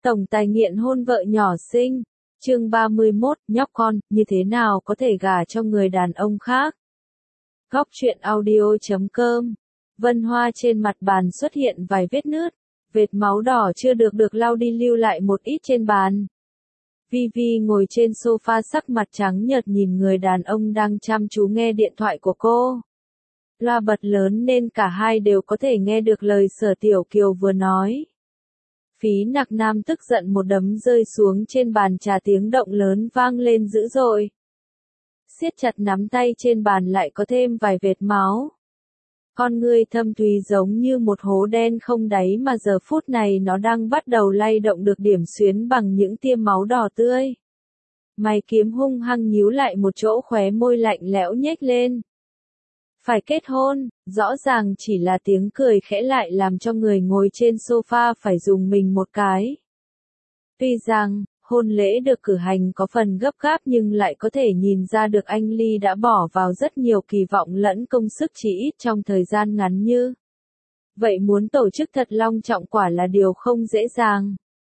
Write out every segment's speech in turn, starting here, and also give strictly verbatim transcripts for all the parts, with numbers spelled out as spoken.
Tổng tài nghiện hôn vợ nhỏ xinh. Chương ba mươi mốt, nhóc con, như thế nào có thể gả cho người đàn ông khác? Góc truyện audio chấm com. Vân Hoa trên mặt bàn xuất hiện vài vết nứt, vệt máu đỏ chưa được được lau đi lưu lại một ít trên bàn. Vi Vi ngồi trên sofa sắc mặt trắng nhợt nhìn người đàn ông đang chăm chú nghe điện thoại của cô. Loa bật lớn nên cả hai đều có thể nghe được lời Sở Tiểu Kiều vừa nói. Phí Nặc Nam tức giận một đấm rơi xuống trên bàn trà, tiếng động lớn vang lên dữ dội. Siết chặt nắm tay trên bàn lại có thêm vài vệt máu. Con ngươi thâm thúy giống như một hố đen không đáy mà giờ phút này nó đang bắt đầu lay động được điểm xuyến bằng những tia máu đỏ tươi. Mày kiếm hung hăng nhíu lại một chỗ, khóe môi lạnh lẽo nhếch lên. Phải kết hôn, rõ ràng chỉ là tiếng cười khẽ lại làm cho người ngồi trên sofa phải dùng mình một cái. Tuy rằng, hôn lễ được cử hành có phần gấp gáp nhưng lại có thể nhìn ra được anh Ly đã bỏ vào rất nhiều kỳ vọng lẫn công sức chỉ ít trong thời gian ngắn như. Vậy muốn tổ chức thật long trọng quả là điều không dễ dàng.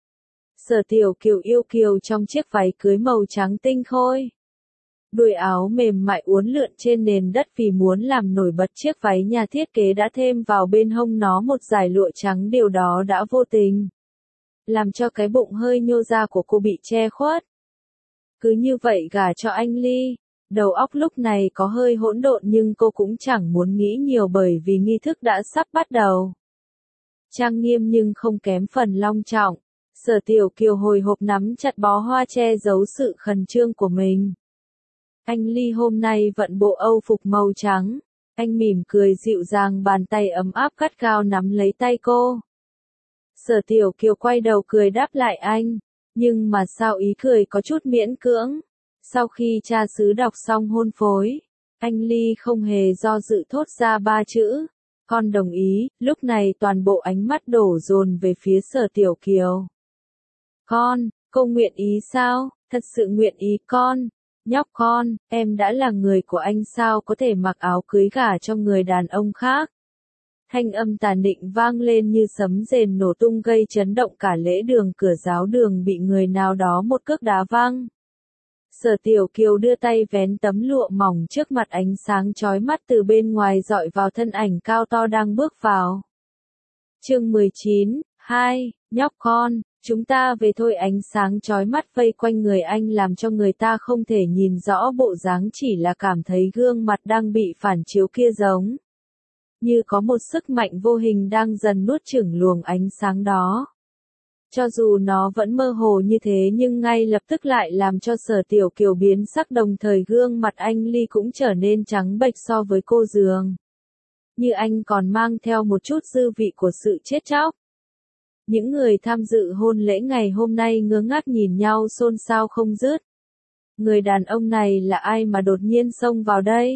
Sở Tiểu Kiều yêu kiều trong chiếc váy cưới màu trắng tinh khôi. Đùi áo mềm mại uốn lượn trên nền đất, vì muốn làm nổi bật chiếc váy nhà thiết kế đã thêm vào bên hông nó một dải lụa trắng, điều đó đã vô tình làm cho cái bụng hơi nhô ra của cô bị che khuất. Cứ như vậy gả cho anh Ly, đầu óc lúc này có hơi hỗn độn nhưng cô cũng chẳng muốn nghĩ nhiều bởi vì nghi thức đã sắp bắt đầu. Trang nghiêm nhưng không kém phần long trọng, Sở Tiểu Kiều hồi hộp nắm chặt bó hoa che giấu sự khẩn trương của mình. Anh Ly hôm nay vận bộ âu phục màu trắng, anh mỉm cười dịu dàng, bàn tay ấm áp gắt gao nắm lấy tay cô. Sở Tiểu Kiều quay đầu cười đáp lại anh, nhưng mà sao ý cười có chút miễn cưỡng. Sau khi cha xứ đọc xong hôn phối, anh Ly không hề do dự thốt ra ba chữ, con đồng ý. Lúc này toàn bộ ánh mắt đổ dồn về phía Sở Tiểu Kiều. Con, cô nguyện ý sao? Thật sự nguyện ý con. Nhóc con, em đã là người của anh sao có thể mặc áo cưới gả cho người đàn ông khác? Thanh âm tàn định vang lên như sấm rền nổ tung gây chấn động cả lễ đường, cửa giáo đường bị người nào đó một cước đá văng. Sở Tiểu Kiều đưa tay vén tấm lụa mỏng trước mặt, ánh sáng chói mắt từ bên ngoài dọi vào thân ảnh cao to đang bước vào. Chương mười chín, hai, nhóc con, chúng ta về thôi. Ánh sáng chói mắt vây quanh người anh làm cho người ta không thể nhìn rõ bộ dáng, chỉ là cảm thấy gương mặt đang bị phản chiếu kia giống như có một sức mạnh vô hình đang dần nuốt chửng luồng ánh sáng đó. Cho dù nó vẫn mơ hồ như thế nhưng ngay lập tức lại làm cho Sở Tiểu Kiều biến sắc, đồng thời gương mặt anh Ly cũng trở nên trắng bệch so với cô dường như anh còn mang theo một chút dư vị của sự chết chóc. Những người tham dự hôn lễ ngày hôm nay ngơ ngác nhìn nhau xôn xao không dứt. Người đàn ông này là ai mà đột nhiên xông vào đây?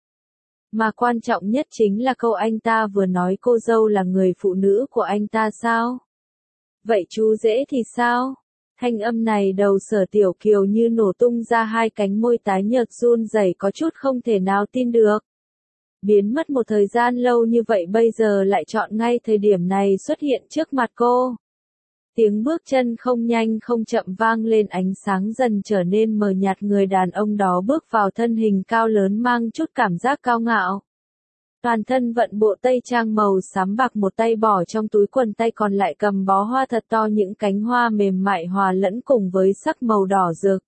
Mà quan trọng nhất chính là câu anh ta vừa nói cô dâu là người phụ nữ của anh ta sao? Vậy chú rể thì sao? Thanh âm này đầu Sở Tiểu Kiều như nổ tung ra, hai cánh môi tái nhợt run rẩy có chút không thể nào tin được. Biến mất một thời gian lâu như vậy bây giờ lại chọn ngay thời điểm này xuất hiện trước mặt cô. Tiếng bước chân không nhanh không chậm vang lên, ánh sáng dần trở nên mờ nhạt, người đàn ông đó bước vào, thân hình cao lớn mang chút cảm giác cao ngạo. Toàn thân vận bộ tây trang màu xám bạc, một tay bỏ trong túi quần, tay còn lại cầm bó hoa thật to, những cánh hoa mềm mại hòa lẫn cùng với sắc màu đỏ rực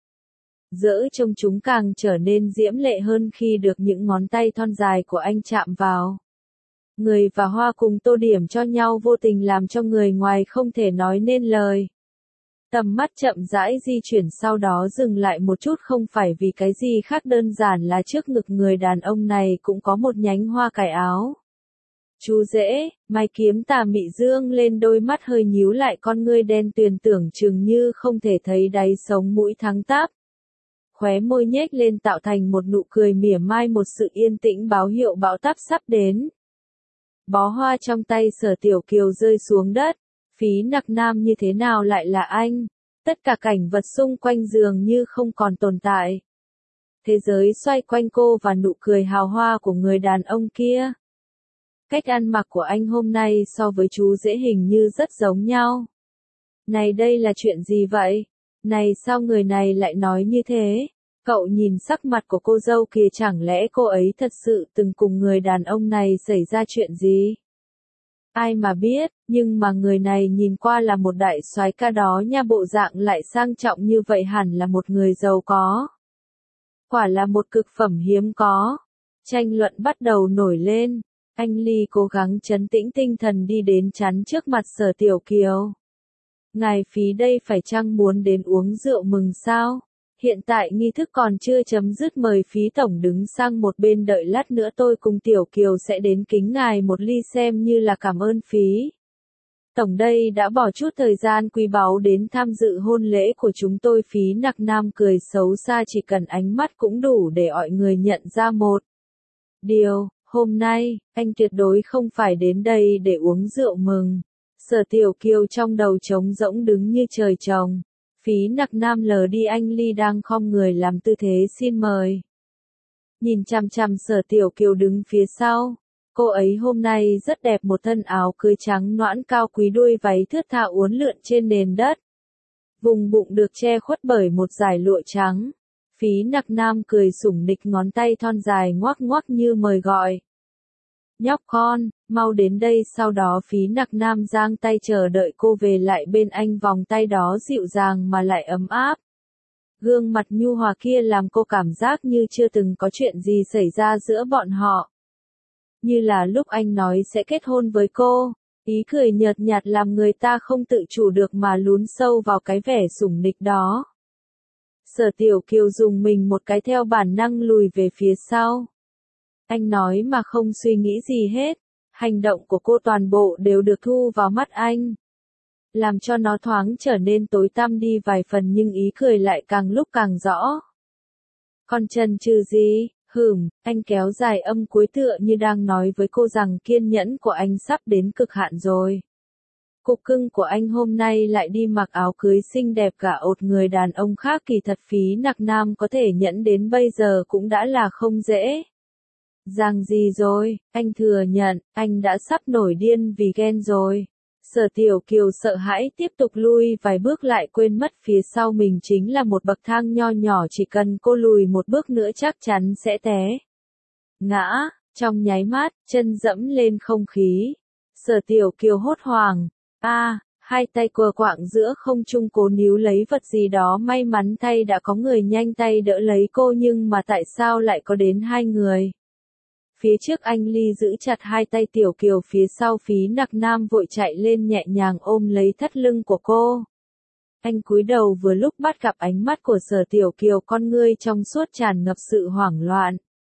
rỡ trông chúng càng trở nên diễm lệ hơn khi được những ngón tay thon dài của anh chạm vào. Người và hoa cùng tô điểm cho nhau, vô tình làm cho người ngoài không thể nói nên lời. Tầm mắt chậm rãi di chuyển, sau đó dừng lại một chút, không phải vì cái gì khác, đơn giản là trước ngực người đàn ông này cũng có một nhánh hoa cài áo. Chú rể, mày kiếm tà mị dương lên, đôi mắt hơi nhíu lại, con ngươi đen tuyền tưởng chừng như không thể thấy đáy, sống mũi thẳng tắp. Khóe môi nhếch lên tạo thành một nụ cười mỉa mai, một sự yên tĩnh báo hiệu bão táp sắp đến. Bó hoa trong tay Sở Tiểu Kiều rơi xuống đất. Phí Nặc Nam như thế nào lại là anh? Tất cả cảnh vật xung quanh dường như không còn tồn tại. Thế giới xoay quanh cô và nụ cười hào hoa của người đàn ông kia. Cách ăn mặc của anh hôm nay so với chú rể hình như rất giống nhau. Này đây là chuyện gì vậy? Này sao người này lại nói như thế? Cậu nhìn sắc mặt của cô dâu kìa, chẳng lẽ cô ấy thật sự từng cùng người đàn ông này xảy ra chuyện gì? Ai mà biết, nhưng mà người này nhìn qua là một đại soái ca đó nha, bộ dạng lại sang trọng như vậy hẳn là một người giàu có. Quả là một cực phẩm hiếm có. Tranh luận bắt đầu nổi lên. Anh Ly cố gắng trấn tĩnh tinh thần đi đến chắn trước mặt Sở Tiểu Kiều. Ngài Phí đây phải chăng muốn đến uống rượu mừng sao? Hiện tại nghi thức còn chưa chấm dứt, mời Phí tổng đứng sang một bên đợi lát nữa tôi cùng Tiểu Kiều sẽ đến kính ngài một ly xem như là cảm ơn Phí. Tổng đây đã bỏ chút thời gian quý báu đến tham dự hôn lễ của chúng tôi. Phí Nặc Nam cười xấu xa, chỉ cần ánh mắt cũng đủ để mọi người nhận ra một điều, hôm nay, anh tuyệt đối không phải đến đây để uống rượu mừng. Sở Tiểu Kiều trong đầu trống rỗng đứng như trời trồng. Phí Nặc Nam lờ đi anh Ly đang khom người làm tư thế xin mời. Nhìn chằm chằm Sở Tiểu Kiều đứng phía sau. Cô ấy hôm nay rất đẹp, một thân áo cưới trắng nõn cao quý, đuôi váy thướt tha uốn lượn trên nền đất. Vùng bụng được che khuất bởi một dải lụa trắng. Phí Nặc Nam cười sủng nịch, ngón tay thon dài ngoắc ngoắc như mời gọi. Nhóc con, mau đến đây. Sau đó Phí Nặc Nam giang tay chờ đợi cô về lại bên anh, vòng tay đó dịu dàng mà lại ấm áp. Gương mặt nhu hòa kia làm cô cảm giác như chưa từng có chuyện gì xảy ra giữa bọn họ. Như là lúc anh nói sẽ kết hôn với cô, ý cười nhợt nhạt làm người ta không tự chủ được mà lún sâu vào cái vẻ sủng nịch đó. Sở Tiểu Kiều dùng mình một cái, theo bản năng lùi về phía sau. Anh nói mà không suy nghĩ gì hết, hành động của cô toàn bộ đều được thu vào mắt anh. Làm cho nó thoáng trở nên tối tăm đi vài phần, nhưng ý cười lại càng lúc càng rõ. Còn chần chừ gì? Hửm, anh kéo dài âm cuối tựa như đang nói với cô rằng kiên nhẫn của anh sắp đến cực hạn rồi. Cục cưng của anh hôm nay lại đi mặc áo cưới xinh đẹp cả ột người đàn ông khác, kỳ thật Phí Nặc Nam có thể nhẫn đến bây giờ cũng đã là không dễ. Rằng gì rồi, anh thừa nhận, anh đã sắp nổi điên vì ghen rồi. Sở Tiểu Kiều sợ hãi tiếp tục lui vài bước, lại quên mất phía sau mình chính là một bậc thang nho nhỏ, chỉ cần cô lùi một bước nữa chắc chắn sẽ té ngã. Trong nháy mắt, chân dẫm lên không khí. Sở Tiểu Kiều hốt hoảng. A, à, hai tay quờ quạng giữa không trung cố níu lấy vật gì đó, may mắn thay đã có người nhanh tay đỡ lấy cô, nhưng mà tại sao lại có đến hai người? Phía trước anh Ly giữ chặt hai tay Tiểu Kiều, phía sau Phí Nặc Nam vội chạy lên nhẹ nhàng ôm lấy thắt lưng của cô. Anh cúi đầu vừa lúc bắt gặp ánh mắt của Sở Tiểu Kiều, con ngươi trong suốt tràn ngập sự hoảng loạn.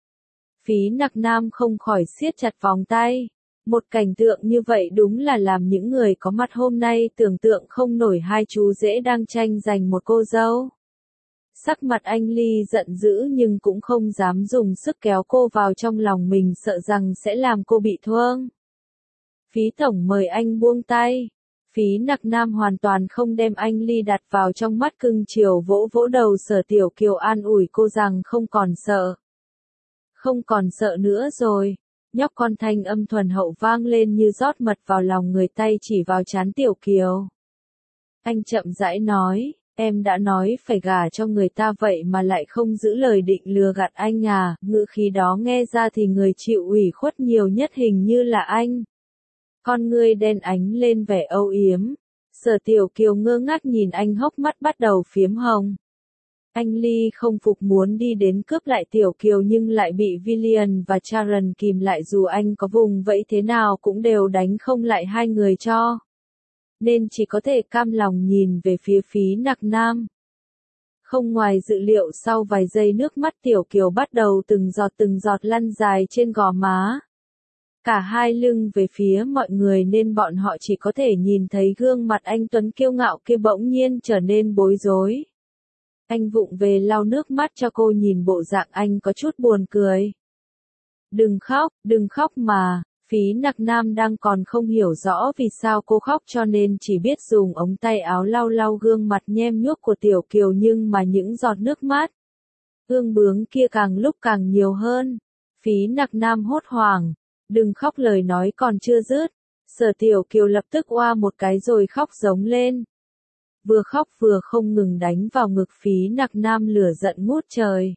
Phí Nặc Nam không khỏi siết chặt vòng tay. Một cảnh tượng như vậy đúng là làm những người có mặt hôm nay tưởng tượng không nổi, hai chú rể đang tranh giành một cô dâu. Sắc mặt anh Ly giận dữ nhưng cũng không dám dùng sức kéo cô vào trong lòng mình, sợ rằng sẽ làm cô bị thương. Phí tổng mời anh buông tay. Phí Nặc Nam hoàn toàn không đem anh Ly đặt vào trong mắt, cưng chiều vỗ vỗ đầu Sở Tiểu Kiều, an ủi cô rằng không còn sợ. Không còn sợ nữa rồi. Nhóc con, thanh âm thuần hậu vang lên như rót mật vào lòng người, tay chỉ vào trán Tiểu Kiều. Anh chậm rãi nói, em đã nói phải gả cho người ta vậy mà lại không giữ lời định, lừa gạt anh à? Ngữ khí đó nghe ra thì người chịu ủy khuất nhiều nhất hình như là anh. Con ngươi đen ánh lên vẻ âu yếm. Sở Tiểu Kiều ngơ ngác nhìn anh, hốc mắt bắt đầu phiếm hồng. Anh Ly không phục muốn đi đến cướp lại Tiểu Kiều nhưng lại bị Villian và Sharon kìm lại, dù anh có vùng vẫy thế nào cũng đều đánh không lại hai người cho. Nên chỉ có thể cam lòng nhìn về phía Phí Nặc Nam. Không ngoài dự liệu, sau vài giây nước mắt Tiểu Kiều bắt đầu từng giọt từng giọt lăn dài trên gò má. Cả hai lưng về phía mọi người nên bọn họ chỉ có thể nhìn thấy gương mặt anh tuấn kiêu ngạo kia bỗng nhiên trở nên bối rối. Anh vụng về lau nước mắt cho cô, nhìn bộ dạng anh có chút buồn cười. Đừng khóc, đừng khóc mà. Phí Nặc Nam đang còn không hiểu rõ vì sao cô khóc cho nên chỉ biết dùng ống tay áo lau lau gương mặt nhem nhuốc của Tiểu Kiều, nhưng mà những giọt nước mắt ương bướng kia càng lúc càng nhiều hơn. Phí Nặc Nam hốt hoảng. Đừng khóc, lời nói còn chưa dứt. Sở Tiểu Kiều lập tức oa một cái rồi khóc giống lên. vừa khóc vừa không ngừng đánh vào ngực Phí Nặc Nam lửa giận ngút trời.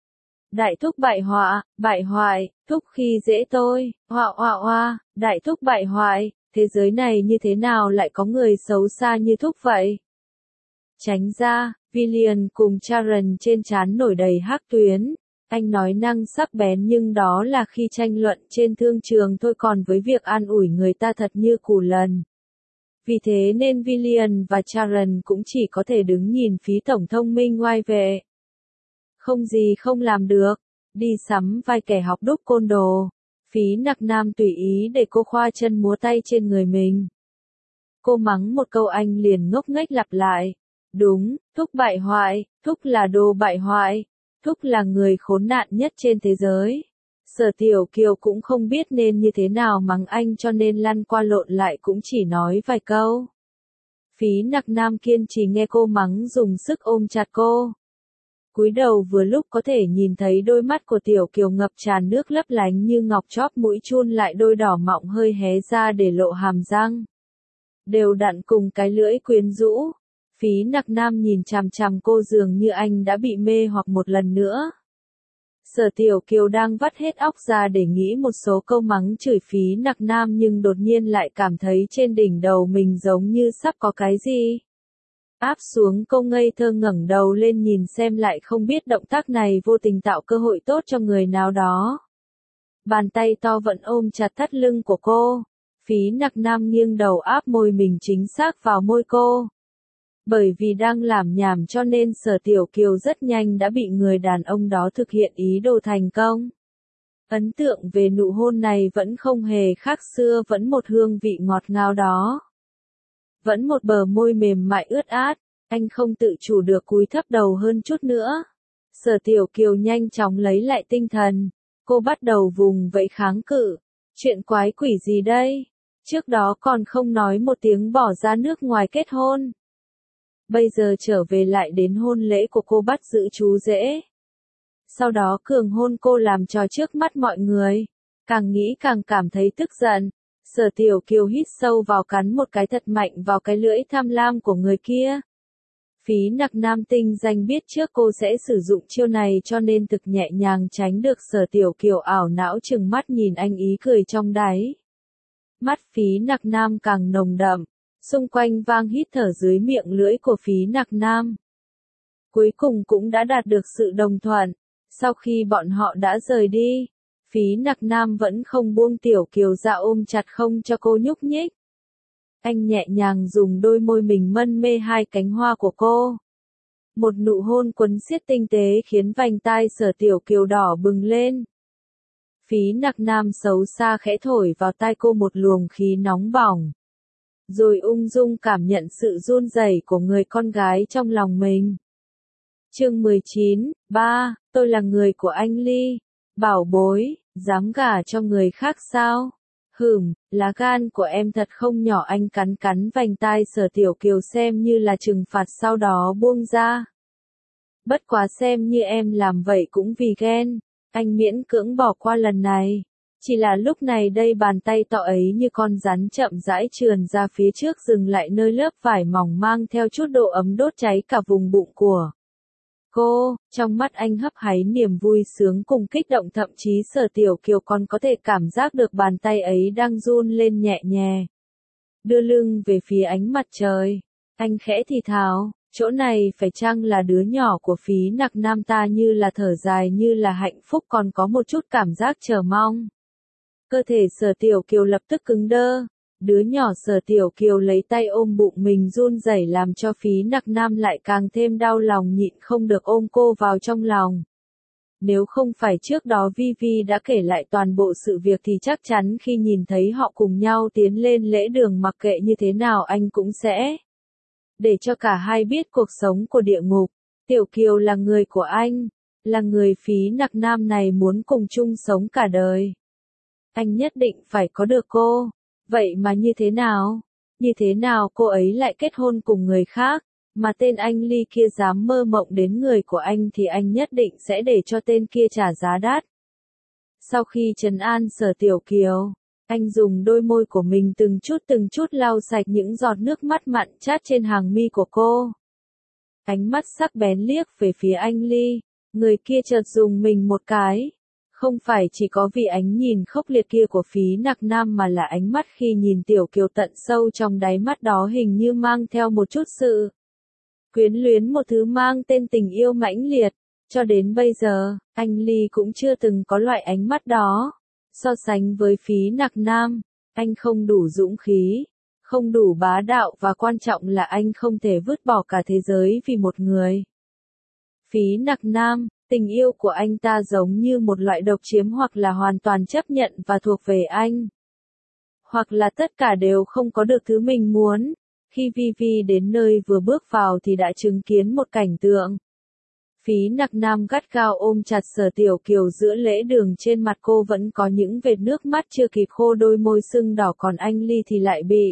Đại thúc bại họa, bại hoại, thúc khi dễ tôi, họa họa hoa, đại thúc bại hoại, thế giới này như thế nào lại có người xấu xa như thúc vậy? Tránh ra, Villian cùng Sharon trên trán nổi đầy hắc tuyến. Anh nói năng sắc bén nhưng đó là khi tranh luận trên thương trường thôi, còn với việc an ủi người ta thật như củ lần. Vì thế nên Villian và Sharon cũng chỉ có thể đứng nhìn Phí tổng thông minh oai vệ. Không gì không làm được, đi sắm vài kẻ học đúc côn đồ. Phí Nặc Nam tùy ý để cô khoa chân múa tay trên người mình. Cô mắng một câu anh liền ngốc nghếch lặp lại. Đúng, thúc bại hoại, thúc là đồ bại hoại, thúc là người khốn nạn nhất trên thế giới. Sở Tiểu Kiều cũng không biết nên như thế nào mắng anh cho nên lăn qua lộn lại cũng chỉ nói vài câu. Phí Nặc Nam kiên trì nghe cô mắng dùng sức ôm chặt cô. Cúi đầu vừa lúc có thể nhìn thấy đôi mắt của Tiểu Kiều ngập tràn nước lấp lánh như ngọc chóp mũi chun lại đôi đỏ mọng hơi hé ra để lộ hàm răng. Đều đặn cùng cái lưỡi quyến rũ. Phí Nặc Nam nhìn chằm chằm cô dường như anh đã bị mê hoặc một lần nữa. Sở Tiểu Kiều đang vắt hết óc ra để nghĩ một số câu mắng chửi Phí Nặc Nam nhưng đột nhiên lại cảm thấy trên đỉnh đầu mình giống như sắp có cái gì áp xuống. Cô ngây thơ ngẩng đầu lên nhìn xem lại không biết động tác này vô tình tạo cơ hội tốt cho người nào đó. Bàn tay to vẫn ôm chặt thắt lưng của cô. Phí Nặc Nam nghiêng đầu áp môi mình chính xác vào môi cô. Bởi vì đang làm nhảm cho nên Sở Tiểu Kiều rất nhanh đã bị người đàn ông đó thực hiện ý đồ thành công. Ấn tượng về nụ hôn này vẫn không hề khác xưa, vẫn một hương vị ngọt ngào đó. Vẫn một bờ môi mềm mại ướt át, anh không tự chủ được cúi thấp đầu hơn chút nữa. Sở Tiểu Kiều nhanh chóng lấy lại tinh thần, cô bắt đầu vùng vẫy kháng cự. Chuyện quái quỷ gì đây? Trước đó còn không nói một tiếng bỏ ra nước ngoài kết hôn. Bây giờ trở về lại đến hôn lễ của cô bắt giữ chú rể. Sau đó cường hôn cô làm trò trước mắt mọi người. Càng nghĩ càng cảm thấy tức giận. Sở Tiểu Kiều hít sâu vào cắn một cái thật mạnh vào cái lưỡi tham lam của người kia. Phí Nặc Nam tinh danh biết trước cô sẽ sử dụng chiêu này cho nên thực nhẹ nhàng tránh được. Sở Tiểu Kiều ảo não chừng mắt nhìn anh ý cười trong đáy. Mắt Phí Nặc Nam càng nồng đậm. Xung quanh vang hít thở dưới miệng lưỡi của Phí Nặc Nam. Cuối cùng cũng đã đạt được sự đồng thuận. Sau khi bọn họ đã rời đi, Phí Nặc Nam vẫn không buông Tiểu Kiều ra ôm chặt không cho cô nhúc nhích. Anh nhẹ nhàng dùng đôi môi mình mân mê hai cánh hoa của cô. Một nụ hôn quấn siết tinh tế khiến vành tai Sở Tiểu Kiều đỏ bừng lên. Phí Nặc Nam xấu xa khẽ thổi vào tai cô một luồng khí nóng bỏng. Rồi ung dung cảm nhận sự run rẩy của người con gái trong lòng mình. Chương mười chín, ba, tôi là người của anh Ly. Bảo bối, dám gả cho người khác sao? Hừm, lá gan của em thật không nhỏ. Anh cắn cắn vành tai Sở Tiểu Kiều xem như là trừng phạt sau đó buông ra. Bất quá xem như em làm vậy cũng vì ghen. Anh miễn cưỡng bỏ qua lần này. Chỉ là lúc này đây bàn tay to ấy như con rắn chậm rãi trườn ra phía trước dừng lại nơi lớp vải mỏng mang theo chút độ ấm đốt cháy cả vùng bụng của cô. Trong mắt anh hấp háy niềm vui sướng cùng kích động, thậm chí Sở Tiểu Kiều còn có thể cảm giác được bàn tay ấy đang run lên nhẹ nhẹ. Đưa lưng về phía ánh mặt trời, anh khẽ thì thào, chỗ này phải chăng là đứa nhỏ của Phí Nặc Nam ta, như là thở dài như là hạnh phúc còn có một chút cảm giác chờ mong. Cơ thể Sở Tiểu Kiều lập tức cứng đơ. Đứa nhỏ Sở Tiểu Kiều lấy tay ôm bụng mình run rẩy làm cho Phí Nặc Nam lại càng thêm đau lòng, nhịn không được ôm cô vào trong lòng. Nếu không phải trước đó Vi Vi đã kể lại toàn bộ sự việc thì chắc chắn khi nhìn thấy họ cùng nhau tiến lên lễ đường, mặc kệ như thế nào anh cũng sẽ để cho cả hai biết cuộc sống của địa ngục. Tiểu Kiều là người của anh, là người Phí Nặc Nam này muốn cùng chung sống cả đời. Anh nhất định phải có được cô. Vậy mà như thế nào? Như thế nào cô ấy lại kết hôn cùng người khác? Mà tên anh Ly kia dám mơ mộng đến người của anh thì anh nhất định sẽ để cho tên kia trả giá đắt. Sau khi trấn an Sở Tiểu Kiều, Anh dùng đôi môi của mình từng chút từng chút lau sạch những giọt nước mắt mặn chát trên hàng mi của cô. Ánh mắt sắc bén liếc về phía anh Ly, người kia chợt dùng mình một cái. Không phải chỉ có vì ánh nhìn khốc liệt kia của Phí Nặc Nam mà là ánh mắt khi nhìn Tiểu Kiều tận sâu trong đáy mắt đó hình như mang theo một chút sự quyến luyến, một thứ mang tên tình yêu mãnh liệt. Cho đến bây giờ, anh Ly cũng chưa từng có loại ánh mắt đó. So sánh với Phí Nặc Nam, anh không đủ dũng khí, không đủ bá đạo và quan trọng là anh không thể vứt bỏ cả thế giới vì một người. Phí Nặc Nam, tình yêu của anh ta giống như một loại độc chiếm, hoặc là hoàn toàn chấp nhận và thuộc về anh, hoặc là tất cả đều không có được thứ mình muốn. Khi Vivi đến nơi vừa bước vào thì đã chứng kiến một cảnh tượng. Phí Nặc Nam gắt gao ôm chặt Sở Tiểu Kiều giữa lễ đường, trên mặt cô vẫn có những vệt nước mắt chưa kịp khô, đôi môi sưng đỏ, còn anh Ly thì lại bị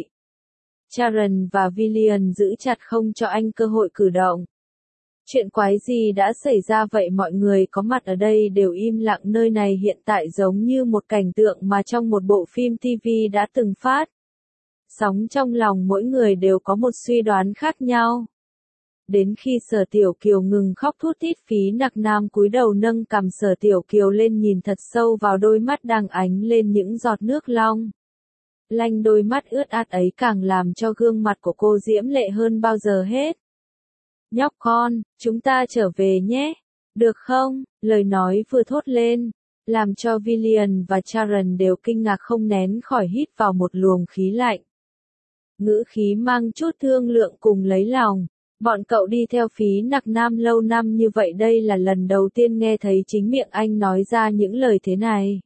Sharon và Villian giữ chặt không cho anh cơ hội cử động. Chuyện quái gì đã xảy ra vậy? Mọi người có mặt ở đây đều im lặng, nơi này hiện tại giống như một cảnh tượng mà trong một bộ phim ti vi đã từng phát sóng. Trong lòng mỗi người đều có một suy đoán khác nhau. Đến khi Sở Tiểu Kiều ngừng khóc thút thít, Phí Nặc Nam cúi đầu nâng cằm Sở Tiểu Kiều lên, nhìn thật sâu vào đôi mắt đang ánh lên những giọt nước long lanh. Đôi mắt ướt át ấy càng làm cho gương mặt của cô diễm lệ hơn bao giờ hết. Nhóc con, chúng ta trở về nhé, được không? Lời nói vừa thốt lên, làm cho Villian và Sharon đều kinh ngạc không nén khỏi hít vào một luồng khí lạnh. Ngữ khí mang chút thương lượng cùng lấy lòng. Bọn cậu đi theo Phí Nặc Nam lâu năm như vậy, đây là lần đầu tiên nghe thấy chính miệng anh nói ra những lời thế này.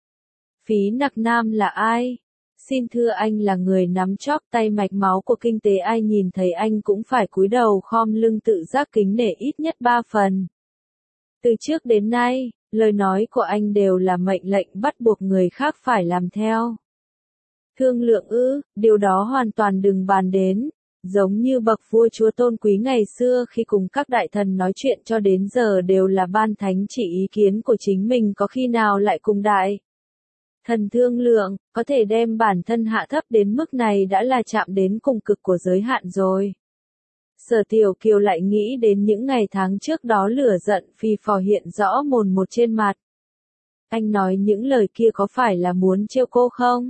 Phí Nặc Nam là ai? Xin thưa, anh là người nắm chóp tay mạch máu của kinh tế, ai nhìn thấy anh cũng phải cúi đầu khom lưng tự giác kính nể ít nhất ba phần. Từ trước đến nay, lời nói của anh đều là mệnh lệnh bắt buộc người khác phải làm theo. Thương lượng ư, điều đó hoàn toàn đừng bàn đến. Giống như bậc vua chúa tôn quý ngày xưa khi cùng các đại thần nói chuyện cho đến giờ đều là ban thánh chỉ ý kiến của chính mình, có khi nào lại cùng đại thần thương lượng, có thể đem bản thân hạ thấp đến mức này đã là chạm đến cùng cực của giới hạn rồi. Sở Tiểu Kiều lại nghĩ đến những ngày tháng trước đó, lửa giận phì phò hiện rõ mồn một trên mặt. Anh nói những lời kia có phải là muốn trêu cô không?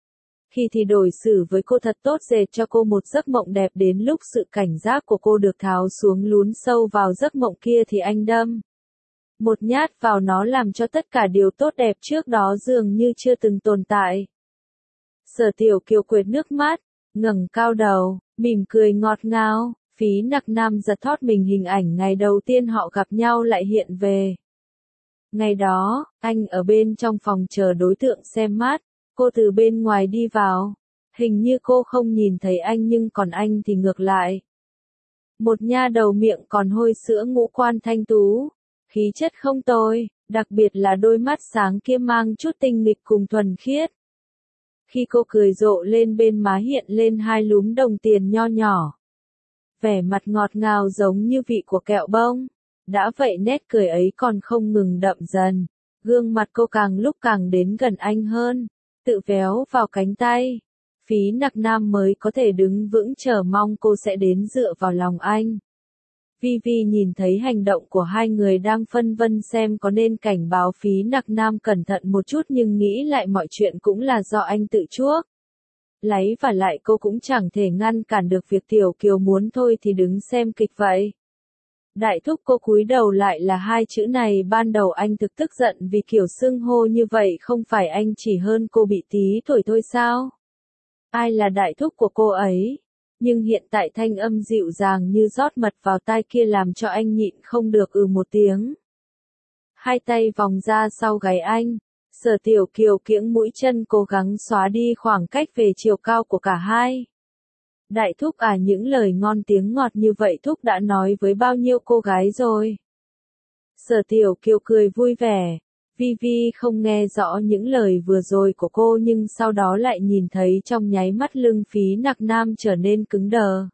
Khi thì đối xử với cô thật tốt, dệt cho cô một giấc mộng đẹp, đến lúc sự cảnh giác của cô được tháo xuống, lún sâu vào giấc mộng kia thì anh đâm một nhát vào nó, làm cho tất cả điều tốt đẹp trước đó dường như chưa từng tồn tại. Sở Tiểu Kiều quệt nước mắt, ngẩng cao đầu, mỉm cười ngọt ngào. Phí Nặc Nam giật thót mình, hình ảnh ngày đầu tiên họ gặp nhau lại hiện về. Ngày đó, anh ở bên trong phòng chờ đối tượng xem mát. Cô từ bên ngoài đi vào, hình như cô không nhìn thấy anh, nhưng còn anh thì ngược lại. Một nha đầu miệng còn hôi sữa, ngũ quan thanh tú, khí chất không tồi, đặc biệt là đôi mắt sáng kia mang chút tinh nghịch cùng thuần khiết. Khi cô cười rộ lên, bên má hiện lên hai lúm đồng tiền nho nhỏ. Vẻ mặt ngọt ngào giống như vị của kẹo bông. Đã vậy nét cười ấy còn không ngừng đậm dần. Gương mặt cô càng lúc càng đến gần anh hơn. Tự véo vào cánh tay. Phí Nặc Nam mới có thể đứng vững, chờ mong cô sẽ đến dựa vào lòng anh. Vivi nhìn thấy hành động của hai người đang phân vân xem có nên cảnh báo Phí Nặc Nam cẩn thận một chút, nhưng nghĩ lại mọi chuyện cũng là do anh tự chuốc lấy, và lại cô cũng chẳng thể ngăn cản được việc Tiểu Kiều muốn thôi thì đứng xem kịch vậy. Đại thúc, cô cúi đầu lại là hai chữ này. Ban đầu anh thực tức giận vì kiểu xưng hô như vậy, không phải anh chỉ hơn cô bị tí tuổi thôi sao? Ai là đại thúc của cô ấy? Nhưng hiện tại thanh âm dịu dàng như rót mật vào tai kia làm cho anh nhịn không được ừ một tiếng. Hai tay vòng ra sau gáy anh. Sở Tiểu Kiều kiễng mũi chân, cố gắng xóa đi khoảng cách về chiều cao của cả hai. Đại thúc à, những lời ngon tiếng ngọt như vậy thúc đã nói với bao nhiêu cô gái rồi. Sở Tiểu Kiều cười vui vẻ. Vivi không nghe rõ những lời vừa rồi của cô, nhưng sau đó lại nhìn thấy trong nháy mắt lưng Phí Nặc Nam trở nên cứng đờ.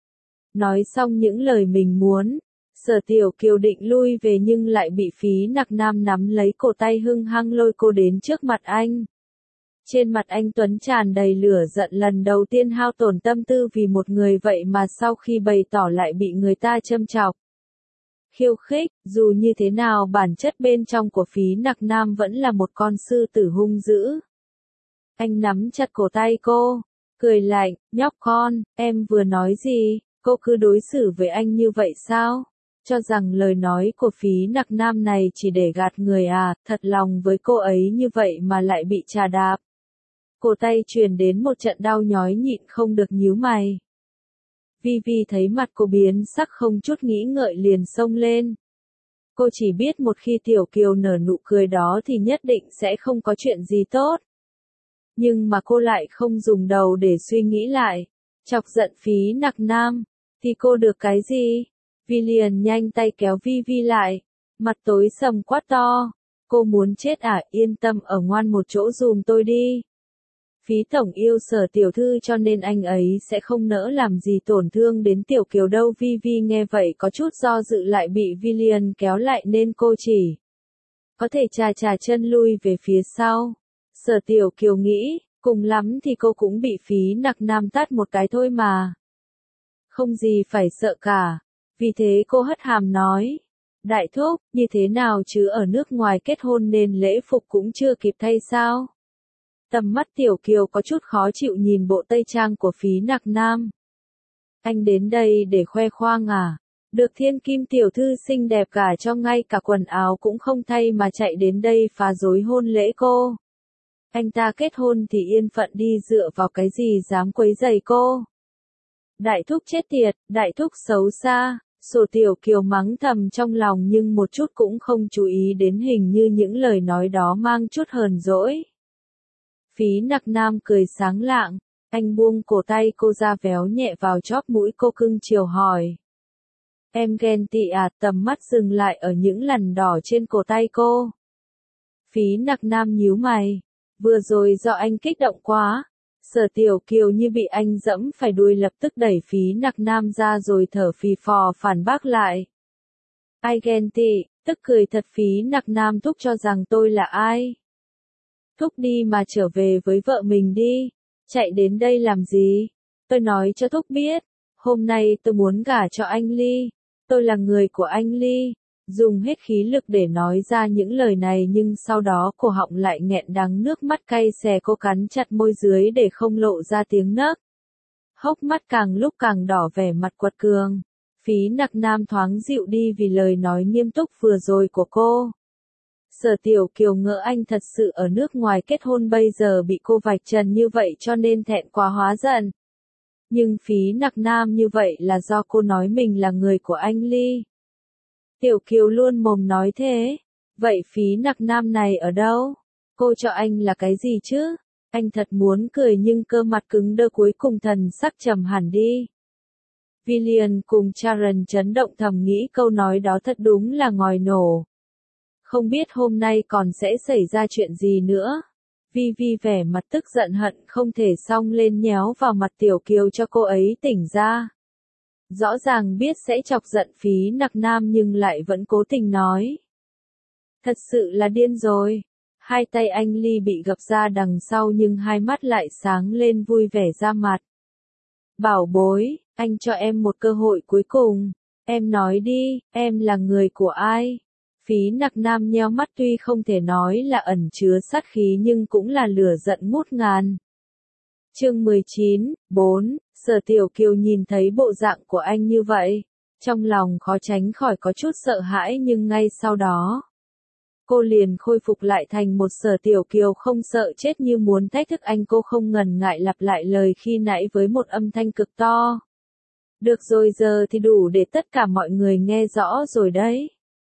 Nói xong những lời mình muốn, Sở Tiểu Kiều định lui về nhưng lại bị Phí Nặc Nam nắm lấy cổ tay, hung hăng lôi cô đến trước mặt anh. Trên mặt anh Tuấn tràn đầy lửa giận, lần đầu tiên hao tổn tâm tư vì một người vậy mà sau khi bày tỏ lại bị người ta châm chọc. Khiêu khích, dù như thế nào bản chất bên trong của Phí Nặc Nam vẫn là một con sư tử hung dữ. Anh nắm chặt cổ tay cô, cười lạnh, nhóc con, em vừa nói gì, cô cứ đối xử với anh như vậy sao? Cho rằng lời nói của Phí Nặc Nam này chỉ để gạt người à, thật lòng với cô ấy như vậy mà lại bị trà đạp. Cổ tay truyền đến một trận đau nhói nhịn không được nhíu mày. Vi Vi thấy mặt cô biến sắc không chút nghĩ ngợi liền xông lên. Cô chỉ biết một khi Tiểu Kiều nở nụ cười đó thì nhất định sẽ không có chuyện gì tốt. Nhưng mà cô lại không dùng đầu để suy nghĩ lại. Chọc giận Phí Nặc Nam, thì cô được cái gì? Vi liền nhanh tay kéo Vi Vi lại. Mặt tối sầm quát to. Cô muốn chết à, yên tâm ở ngoan một chỗ dùm tôi đi. Phí tổng yêu Sở tiểu thư cho nên anh ấy sẽ không nỡ làm gì tổn thương đến Tiểu Kiều đâu. Vi Vi nghe vậy có chút do dự lại bị Vi liền kéo lại nên cô chỉ có thể chà chà chân lui về phía sau. Sở Tiểu Kiều nghĩ, cùng lắm thì cô cũng bị Phí Nặc Nam tát một cái thôi mà. Không gì phải sợ cả. Vì thế cô hất hàm nói, đại thúc, như thế nào chứ ở nước ngoài kết hôn nên lễ phục cũng chưa kịp thay sao? Tầm mắt Tiểu Kiều có chút khó chịu nhìn bộ tây trang của Phí Nặc Nam. Anh đến đây để khoe khoang à? Được thiên kim tiểu thư xinh đẹp cả cho ngay cả quần áo cũng không thay mà chạy đến đây phá rối hôn lễ cô. Anh ta kết hôn thì yên phận đi, dựa vào cái gì dám quấy rầy cô? Đại thúc chết tiệt, đại thúc xấu xa. Sổ Tiểu Kiều mắng thầm trong lòng nhưng một chút cũng không chú ý đến hình như những lời nói đó mang chút hờn dỗi. Phí Nặc Nam cười sáng lạng, anh buông cổ tay cô ra véo nhẹ vào chóp mũi cô cưng chiều hỏi. Em ghen tị à? Tầm mắt dừng lại ở những lằn đỏ trên cổ tay cô. Phí Nặc Nam nhíu mày, vừa rồi do anh kích động quá. Sở Tiểu Kiều như bị anh dẫm phải đuôi lập tức đẩy Phí Nặc Nam ra rồi thở phì phò phản bác lại. Ai ghen tị, tức cười thật. Phí Nặc Nam thúc cho rằng tôi là ai? Thúc đi mà trở về với vợ mình đi, chạy đến đây làm gì? Tôi nói cho thúc biết, hôm nay tôi muốn gả cho anh Ly, tôi là người của anh Ly. Dùng hết khí lực để nói ra những lời này nhưng sau đó cổ họng lại nghẹn đắng, nước mắt cay xè, cô cắn chặt môi dưới để không lộ ra tiếng nấc. Hốc mắt càng lúc càng đỏ, vẻ mặt quật cường. Phí Nặc Nam thoáng dịu đi vì lời nói nghiêm túc vừa rồi của cô. Sở Tiểu Kiều ngỡ anh thật sự ở nước ngoài kết hôn, bây giờ bị cô vạch trần như vậy cho nên thẹn quá hóa giận. Nhưng Phí Nặc Nam như vậy là do cô nói mình là người của anh Ly. Tiểu Kiều luôn mồm nói thế. Vậy Phí Nặc Nam này ở đâu? Cô cho anh là cái gì chứ? Anh thật muốn cười nhưng cơ mặt cứng đơ, cuối cùng thần sắc trầm hẳn đi. Villian cùng Sharon chấn động, thầm nghĩ câu nói đó thật đúng là ngòi nổ. Không biết hôm nay còn sẽ xảy ra chuyện gì nữa. Vi Vi vẻ mặt tức giận hận không thể xông lên nhéo vào mặt Tiểu Kiều cho cô ấy tỉnh ra. Rõ ràng biết sẽ chọc giận Phí Nặc Nam nhưng lại vẫn cố tình nói. Thật sự là điên rồi. Hai tay anh Ly bị gập ra đằng sau nhưng hai mắt lại sáng lên vui vẻ ra mặt. Bảo bối, anh cho em một cơ hội cuối cùng. Em nói đi, em là người của ai? Phí Nặc Nam nheo mắt, tuy không thể nói là ẩn chứa sát khí nhưng cũng là lửa giận ngút ngàn. Chương mười chín, bốn, Sở Tiểu Kiều nhìn thấy bộ dạng của anh như vậy, trong lòng khó tránh khỏi có chút sợ hãi nhưng ngay sau đó, cô liền khôi phục lại thành một Sở Tiểu Kiều không sợ chết như muốn thách thức anh. Cô không ngần ngại lặp lại lời khi nãy với một âm thanh cực to. Được rồi, giờ thì đủ để tất cả mọi người nghe rõ rồi đấy.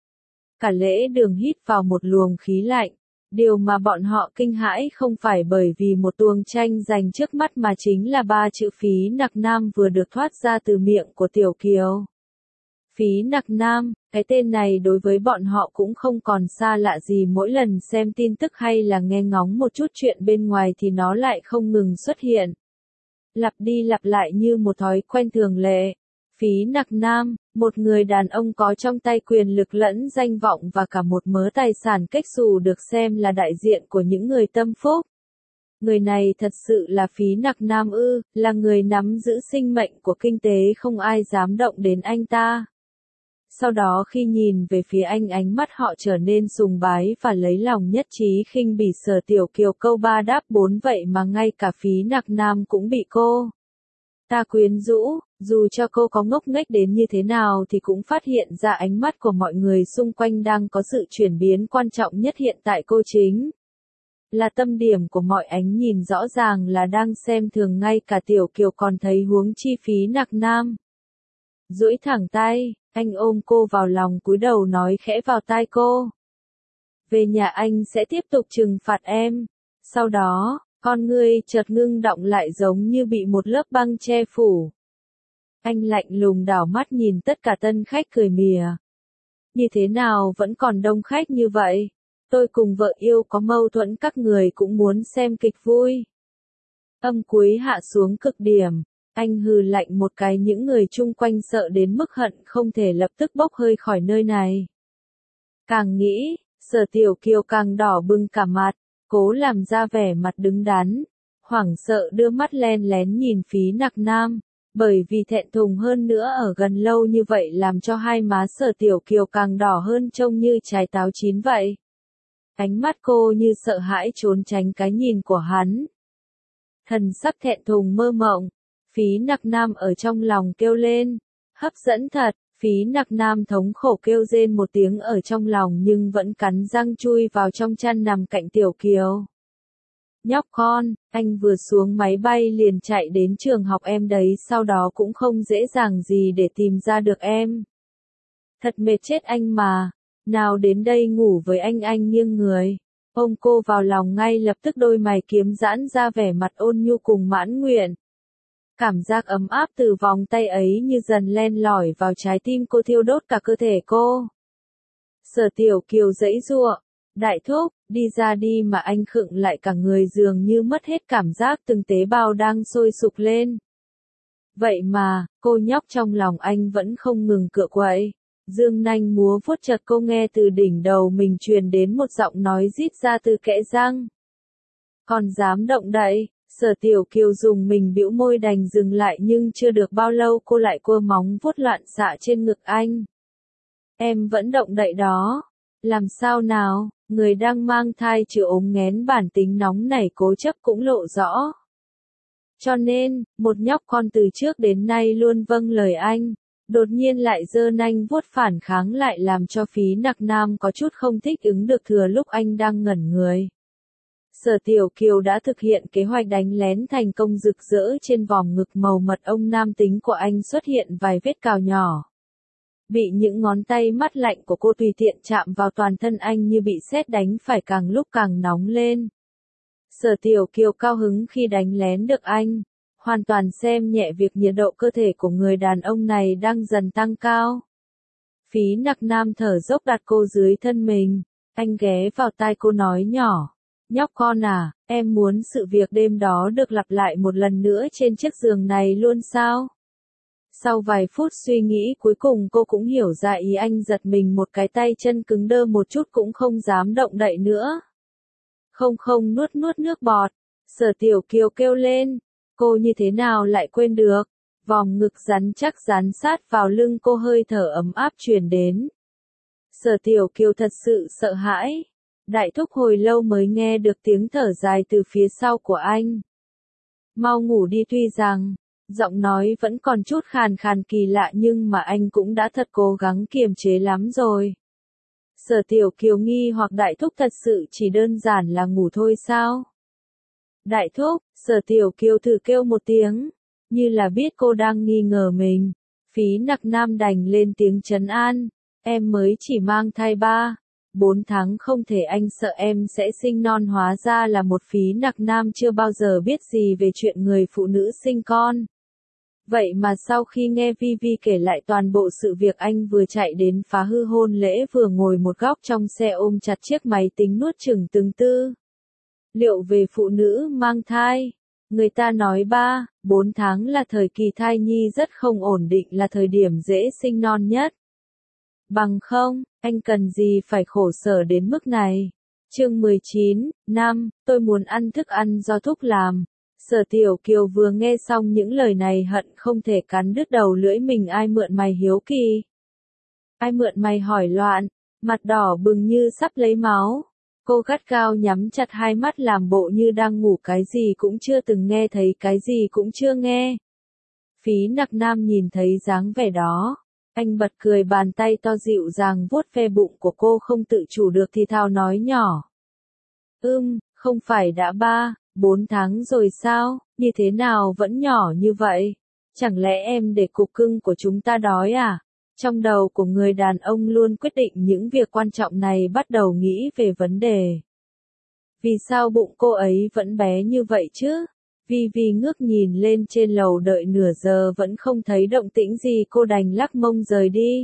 Cả lễ đường hít vào một luồng khí lạnh. Điều mà bọn họ kinh hãi không phải bởi vì một tuồng tranh giành trước mắt mà chính là ba chữ Phí Nặc Nam vừa được thoát ra từ miệng của Tiểu Kiều. Phí Nặc Nam, cái tên này đối với bọn họ cũng không còn xa lạ gì, mỗi lần xem tin tức hay là nghe ngóng một chút chuyện bên ngoài thì nó lại không ngừng xuất hiện. Lặp đi lặp lại như một thói quen thường lệ. Phí Nặc Nam, một người đàn ông có trong tay quyền lực lẫn danh vọng và cả một mớ tài sản cách xù, được xem là đại diện của những người tâm phúc. Người này thật sự là Phí Nặc Nam ư, là người nắm giữ sinh mệnh của kinh tế không ai dám động đến anh ta. Sau đó khi nhìn về phía anh ánh mắt họ trở nên sùng bái và lấy lòng nhất trí khinh bỉ Sở Tiểu Kiều câu ba đáp bốn vậy mà ngay cả Phí Nặc Nam cũng bị cô ta quyến rũ, dù cho cô có ngốc nghếch đến như thế nào thì cũng phát hiện ra ánh mắt của mọi người xung quanh đang có sự chuyển biến quan trọng nhất hiện tại cô chính là tâm điểm của mọi ánh nhìn rõ ràng là đang xem thường ngay cả Tiểu Kiều còn thấy huống chi Phí Nặc Nam. Duỗi thẳng tay, anh ôm cô vào lòng cúi đầu nói khẽ vào tai cô. Về nhà anh sẽ tiếp tục trừng phạt em. Sau đó, con ngươi chợt ngưng đọng lại giống như bị một lớp băng che phủ. Anh lạnh lùng đảo mắt nhìn tất cả tân khách cười mỉa. Như thế nào vẫn còn đông khách như vậy? Tôi cùng vợ yêu có mâu thuẫn các người cũng muốn xem kịch vui. Âm cuối hạ xuống cực điểm. Anh hừ lạnh một cái những người chung quanh sợ đến mức hận không thể lập tức bốc hơi khỏi nơi này. Càng nghĩ, Sở Tiểu Kiều càng đỏ bừng cả mặt, cố làm ra vẻ mặt đứng đắn, hoảng sợ đưa mắt len lén nhìn Phí Nặc Nam, bởi vì thẹn thùng hơn nữa ở gần lâu như vậy làm cho hai má Sở Tiểu Kiều càng đỏ hơn trông như trái táo chín vậy. Ánh mắt cô như sợ hãi trốn tránh cái nhìn của hắn. Thần sắc thẹn thùng mơ mộng. Phí Nặc Nam ở trong lòng kêu lên, hấp dẫn thật, Phí Nặc Nam thống khổ kêu rên một tiếng ở trong lòng nhưng vẫn cắn răng chui vào trong chăn nằm cạnh Tiểu Kiều. Nhóc con, anh vừa xuống máy bay liền chạy đến trường học em đấy sau đó cũng không dễ dàng gì để tìm ra được em. Thật mệt chết anh mà, nào đến đây ngủ với anh anh nghiêng người. Ôm cô vào lòng ngay lập tức đôi mày kiếm giãn ra vẻ mặt ôn nhu cùng mãn nguyện. Cảm giác ấm áp từ vòng tay ấy như dần len lỏi vào trái tim cô thiêu đốt cả cơ thể cô. Sở Tiểu Kiều giãy giụa, đại thúc, đi ra đi mà anh khựng lại cả người dường như mất hết cảm giác từng tế bào đang sôi sục lên. Vậy mà, cô nhóc trong lòng anh vẫn không ngừng cựa quậy. Dương nanh múa vuốt chợt cô nghe từ đỉnh đầu mình truyền đến một giọng nói rít ra từ kẽ răng. Còn dám động đậy? Sở Tiểu Kiều dùng mình bĩu môi đành dừng lại nhưng chưa được bao lâu cô lại cua móng vuốt loạn xạ trên ngực anh. Em vẫn động đậy đó. Làm sao nào, người đang mang thai chữa ốm nghén bản tính nóng nảy cố chấp cũng lộ rõ. Cho nên, một nhóc con từ trước đến nay luôn vâng lời anh, đột nhiên lại giơ nanh vuốt phản kháng lại làm cho Phí Nặc Nam có chút không thích ứng được thừa lúc anh đang ngẩn người. Sở Tiểu Kiều đã thực hiện kế hoạch đánh lén thành công rực rỡ trên vòng ngực màu mật ông nam tính của anh xuất hiện vài vết cào nhỏ. Bị những ngón tay mát lạnh của cô tùy tiện chạm vào toàn thân anh như bị sét đánh phải càng lúc càng nóng lên. Sở Tiểu Kiều cao hứng khi đánh lén được anh, hoàn toàn xem nhẹ việc nhiệt độ cơ thể của người đàn ông này đang dần tăng cao. Phí Nặc Nam thở dốc đặt cô dưới thân mình, anh ghé vào tai cô nói nhỏ. Nhóc con à, em muốn sự việc đêm đó được lặp lại một lần nữa trên chiếc giường này luôn sao? Sau vài phút suy nghĩ cuối cùng cô cũng hiểu ra ý anh giật mình một cái tay chân cứng đơ một chút cũng không dám động đậy nữa. Không không nuốt nuốt nước bọt, Sở Tiểu Kiều kêu lên, cô như thế nào lại quên được, vòng ngực rắn chắc dán sát vào lưng cô hơi thở ấm áp truyền đến. Sở Tiểu Kiều thật sự sợ hãi. Đại thúc hồi lâu mới nghe được tiếng thở dài từ phía sau của anh. Mau ngủ đi tuy rằng, giọng nói vẫn còn chút khàn khàn kỳ lạ nhưng mà anh cũng đã thật cố gắng kiềm chế lắm rồi. Sở Tiểu Kiều nghi hoặc đại thúc thật sự chỉ đơn giản là ngủ thôi sao? Đại thúc, Sở Tiểu Kiều thử kêu một tiếng, như là biết cô đang nghi ngờ mình. Phí Nặc Nam đành lên tiếng trấn an, em mới chỉ mang thai ba. Bốn tháng không thể anh sợ em sẽ sinh non hóa ra là một Phí Nặc Nam chưa bao giờ biết gì về chuyện người phụ nữ sinh con. Vậy mà sau khi nghe Vi Vi kể lại toàn bộ sự việc anh vừa chạy đến phá hư hôn lễ vừa ngồi một góc trong xe ôm chặt chiếc máy tính nuốt chửng từng tư. Liệu về phụ nữ mang thai? Người ta nói ba, bốn tháng là thời kỳ thai nhi rất không ổn định là thời điểm dễ sinh non nhất. Bằng không, anh cần gì phải khổ sở đến mức này. Chương mười chín, năm, tôi muốn ăn thức ăn do Thúc làm. Sở Tiểu Kiều vừa nghe xong những lời này hận không thể cắn đứt đầu lưỡi mình. Ai mượn mày hiếu kỳ? Ai mượn mày hỏi loạn, mặt đỏ bừng như sắp lấy máu. Cô gắt gao nhắm chặt hai mắt làm bộ như đang ngủ, cái gì cũng chưa từng nghe thấy, cái gì cũng chưa nghe. Phí Nặc Nam nhìn thấy dáng vẻ đó, anh bật cười, bàn tay to dịu dàng vuốt ve bụng của cô, không tự chủ được thì thào nói nhỏ. Ưm, không phải đã ba, bốn tháng rồi sao, như thế nào vẫn nhỏ như vậy? Chẳng lẽ em để cục cưng của chúng ta đói à? Trong đầu của người đàn ông luôn quyết định những việc quan trọng này bắt đầu nghĩ về vấn đề. Vì sao bụng cô ấy vẫn bé như vậy chứ? Vi Vi ngước nhìn lên trên lầu, đợi nửa giờ vẫn không thấy động tĩnh gì, cô đành lắc mông rời đi.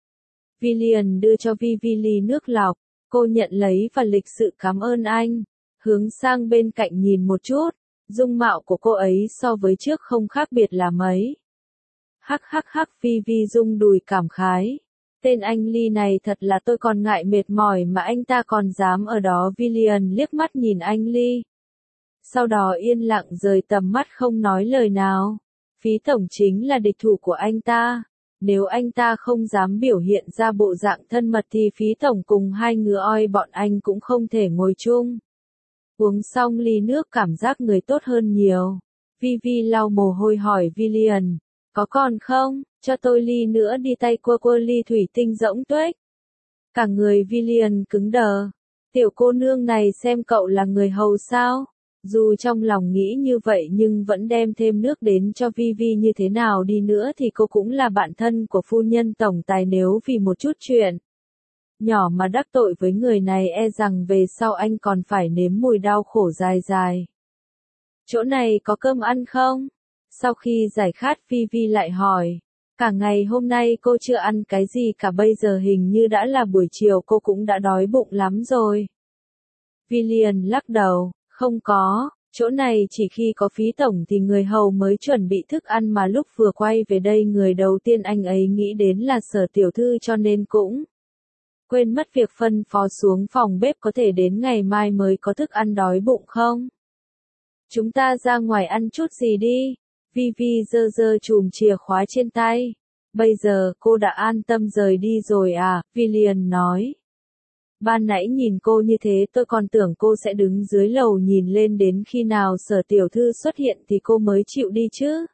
Vi liền đưa cho Vi Vi ly nước lọc, cô nhận lấy và lịch sự cảm ơn anh. Hướng sang bên cạnh nhìn một chút, dung mạo của cô ấy so với trước không khác biệt là mấy. Hắc hắc hắc, Vi Vi rung đùi cảm khái. Tên anh Ly này thật là, tôi còn ngại mệt mỏi mà anh ta còn dám ở đó. Vi liền liếc mắt nhìn anh Ly. Sau đó yên lặng rời tầm mắt không nói lời nào. Phí tổng chính là địch thủ của anh ta. Nếu anh ta không dám biểu hiện ra bộ dạng thân mật thì Phí tổng cùng hai ngứa oi bọn anh cũng không thể ngồi chung. Uống xong ly nước cảm giác người tốt hơn nhiều. Vi Vi lau mồ hôi hỏi Vi liền, có còn không, cho tôi ly nữa đi. Tay quơ quơ ly thủy tinh rỗng tuếch. Cả người Vi liền cứng đờ. Tiểu cô nương này xem cậu là người hầu sao? Dù trong lòng nghĩ như vậy nhưng vẫn đem thêm nước đến cho Vi Vi. Như thế nào đi nữa thì cô cũng là bạn thân của phu nhân tổng tài, nếu vì một chút chuyện nhỏ mà đắc tội với người này e rằng về sau anh còn phải nếm mùi đau khổ dài dài. Chỗ này có cơm ăn không? Sau khi giải khát Vi Vi lại hỏi. Cả ngày hôm nay cô chưa ăn cái gì cả, bây giờ hình như đã là buổi chiều, cô cũng đã đói bụng lắm rồi. Vi liền lắc đầu, không có, chỗ này chỉ khi có Phí tổng thì người hầu mới chuẩn bị thức ăn, mà lúc vừa quay về đây người đầu tiên anh ấy nghĩ đến là Sở tiểu thư, cho nên cũng quên mất việc phân phó xuống phòng bếp có thể đến ngày mai mới có thức ăn. Đói bụng không? Chúng ta ra ngoài ăn chút gì đi. Vi Vi giơ giơ chùm chìa khóa trên tay. Bây giờ cô đã an tâm rời đi rồi à? Vi liền nói. Ban nãy nhìn cô như thế tôi còn tưởng cô sẽ đứng dưới lầu nhìn lên, đến khi nào Sở tiểu thư xuất hiện thì cô mới chịu đi chứ.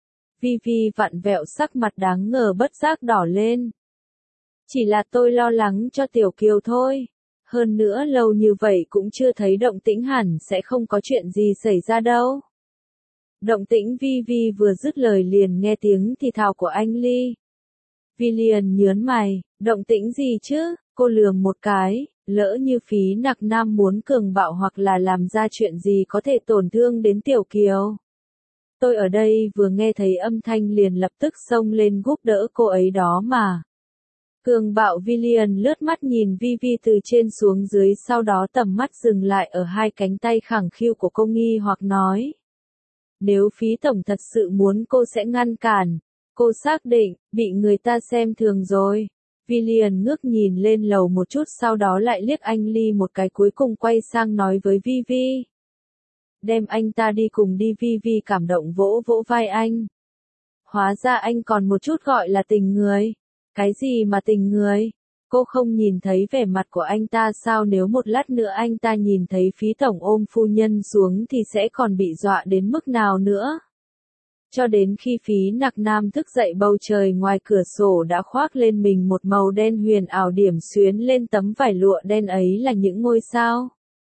Vi Vi vặn vẹo, sắc mặt đáng ngờ bất giác đỏ lên. Chỉ là tôi lo lắng cho Tiểu Kiều thôi. Hơn nữa lâu như vậy cũng chưa thấy động tĩnh, hẳn sẽ không có chuyện gì xảy ra đâu. Động tĩnh? Vi Vi vừa dứt lời liền nghe tiếng thì thào của anh Ly. Vi liền nhớn mày, động tĩnh gì chứ? Cô lườm một cái, lỡ như Phí Nặc Nam muốn cường bạo hoặc là làm ra chuyện gì có thể tổn thương đến Tiểu Kiều. Tôi ở đây vừa nghe thấy âm thanh liền lập tức xông lên giúp đỡ cô ấy đó mà. Cường bạo? Vi liền lướt mắt nhìn Vi Vi từ trên xuống dưới, sau đó tầm mắt dừng lại ở hai cánh tay khẳng khiu của cô, nghi hoặc nói. Nếu Phí tổng thật sự muốn cô sẽ ngăn cản. Cô xác định, bị người ta xem thường rồi. Vi liền ngước nhìn lên lầu một chút, sau đó lại liếc anh Ly một cái, cuối cùng quay sang nói với Vi Vi. Đem anh ta đi cùng đi. Vi Vi cảm động vỗ vỗ vai anh. Hóa ra anh còn một chút gọi là tình người. Cái gì mà tình người? Cô không nhìn thấy vẻ mặt của anh ta sao? Nếu một lát nữa anh ta nhìn thấy Phí tổng ôm phu nhân xuống thì sẽ còn bị dọa đến mức nào nữa? Cho đến khi Phí Nặc Nam thức dậy, bầu trời ngoài cửa sổ đã khoác lên mình một màu đen huyền ảo, điểm xuyến lên tấm vải lụa đen ấy là những ngôi sao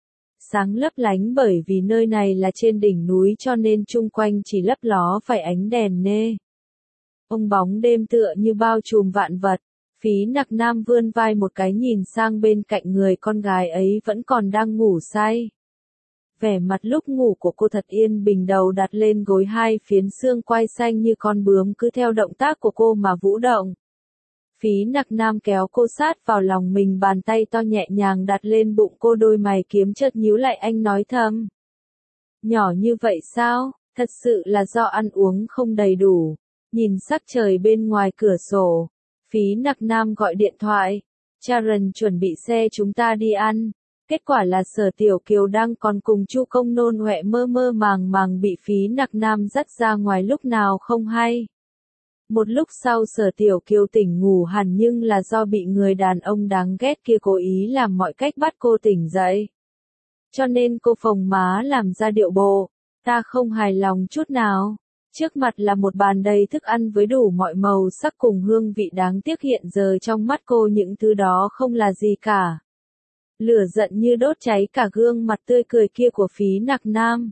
sáng lấp lánh. Bởi vì nơi này là trên đỉnh núi cho nên chung quanh chỉ lấp ló phải ánh đèn nê. Ông bóng đêm tựa như bao trùm vạn vật. Phí Nặc Nam vươn vai một cái, nhìn sang bên cạnh người con gái ấy vẫn còn đang ngủ say. Vẻ mặt lúc ngủ của cô thật yên bình, đầu đặt lên gối, hai phiến xương quai xanh như con bướm cứ theo động tác của cô mà vũ động. Phí Nặc Nam kéo cô sát vào lòng mình, bàn tay to nhẹ nhàng đặt lên bụng cô, đôi mày kiếm chợt nhíu lại, anh nói thầm. Nhỏ như vậy sao? Thật sự là do ăn uống không đầy đủ. Nhìn sắc trời bên ngoài cửa sổ, Phí Nặc Nam gọi điện thoại. Sharon chuẩn bị xe chúng ta đi ăn. Kết quả là Sở Tiểu Kiều đang còn cùng Chu Công nôn ọe mơ mơ màng màng bị Phí Nặc Nam dắt ra ngoài lúc nào không hay. Một lúc sau Sở Tiểu Kiều tỉnh ngủ hẳn nhưng là do bị người đàn ông đáng ghét kia cố ý làm mọi cách bắt cô tỉnh dậy. Cho nên cô phồng má làm ra điệu bộ, ta không hài lòng chút nào. Trước mặt là một bàn đầy thức ăn với đủ mọi màu sắc cùng hương vị đáng tiếc hiện giờ trong mắt cô những thứ đó không là gì cả. Lửa giận như đốt cháy cả gương mặt tươi cười kia của Phí Nặc Nam.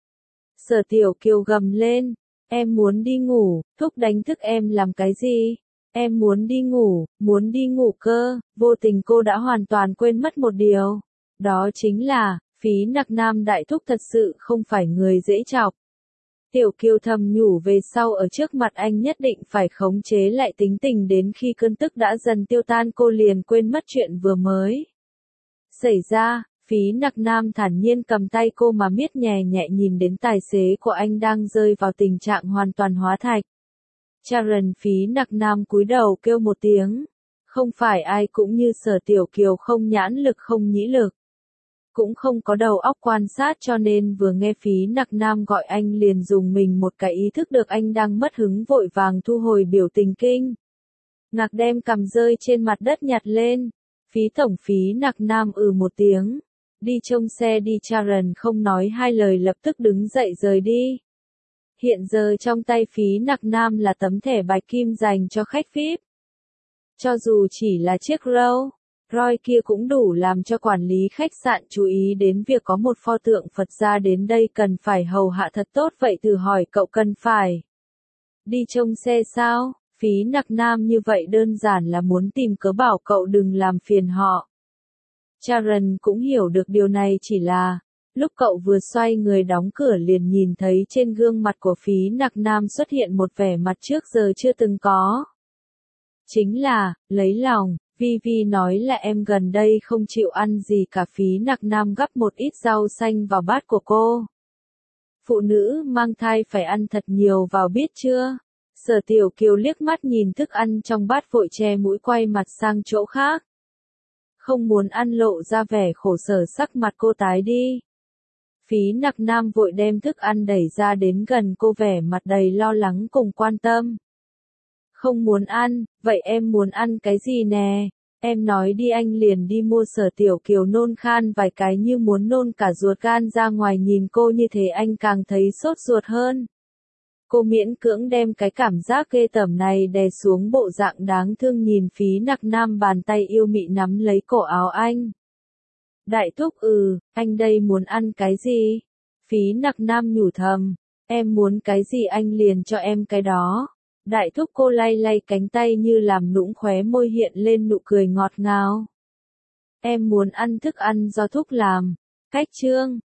Sở Tiểu Kiều gầm lên, em muốn đi ngủ, thúc đánh thức em làm cái gì? Em muốn đi ngủ, muốn đi ngủ cơ, vô tình cô đã hoàn toàn quên mất một điều. Đó chính là, Phí Nặc Nam đại thúc thật sự không phải người dễ chọc. Tiểu Kiều thầm nhủ về sau ở trước mặt anh nhất định phải khống chế lại tính tình đến khi cơn tức đã dần tiêu tan cô liền quên mất chuyện vừa mới xảy ra. Phí Nặc Nam thản nhiên cầm tay cô mà miết nhẹ nhẹ nhìn đến tài xế của anh đang rơi vào tình trạng hoàn toàn hóa thạch. Sharon Phí Nặc Nam cúi đầu kêu một tiếng. Không phải ai cũng như Sở Tiểu Kiều không nhãn lực không nhĩ lực. Cũng không có đầu óc quan sát cho nên vừa nghe Phí Nặc Nam gọi anh liền dùng mình một cái ý thức được anh đang mất hứng vội vàng thu hồi biểu tình kinh ngạc đem cầm rơi trên mặt đất nhặt lên. Phí tổng Phí Nặc Nam ừ một tiếng. Đi trông xe đi. Sharon không nói hai lời lập tức đứng dậy rời đi. Hiện giờ trong tay Phí Nặc Nam là tấm thẻ bạch kim dành cho khách vi ai pi. Cho dù chỉ là chiếc Rolls Royce kia cũng đủ làm cho quản lý khách sạn chú ý đến việc có một pho tượng Phật gia đến đây cần phải hầu hạ thật tốt vậy thử hỏi cậu cần phải đi trông xe sao? Phí Nặc Nam như vậy đơn giản là muốn tìm cớ bảo cậu đừng làm phiền họ. Sharon cũng hiểu được điều này chỉ là, lúc cậu vừa xoay người đóng cửa liền nhìn thấy trên gương mặt của Phí Nặc Nam xuất hiện một vẻ mặt trước giờ chưa từng có. Chính là, lấy lòng, Vi Vi nói là em gần đây không chịu ăn gì cả. Phí Nặc Nam gắp một ít rau xanh vào bát của cô. Phụ nữ mang thai phải ăn thật nhiều vào biết chưa? Sở Tiểu Kiều liếc mắt nhìn thức ăn trong bát vội che mũi quay mặt sang chỗ khác. Không muốn ăn lộ ra vẻ khổ sở sắc mặt cô tái đi. Phí Nặc Nam vội đem thức ăn đẩy ra đến gần cô vẻ mặt đầy lo lắng cùng quan tâm. Không muốn ăn, vậy em muốn ăn cái gì nè? Em nói đi anh liền đi mua. Sở Tiểu Kiều nôn khan vài cái như muốn nôn cả ruột gan ra ngoài nhìn cô như thế anh càng thấy sốt ruột hơn. Cô miễn cưỡng đem cái cảm giác ghê tởm này đè xuống bộ dạng đáng thương nhìn Phí Nặc Nam bàn tay yêu mị nắm lấy cổ áo anh. Đại thúc ừ, anh đây muốn ăn cái gì? Phí Nặc Nam nhủ thầm, em muốn cái gì anh liền cho em cái đó. Đại thúc cô lay lay cánh tay như làm nũng khóe môi hiện lên nụ cười ngọt ngào. Em muốn ăn thức ăn do thúc làm. Cách chương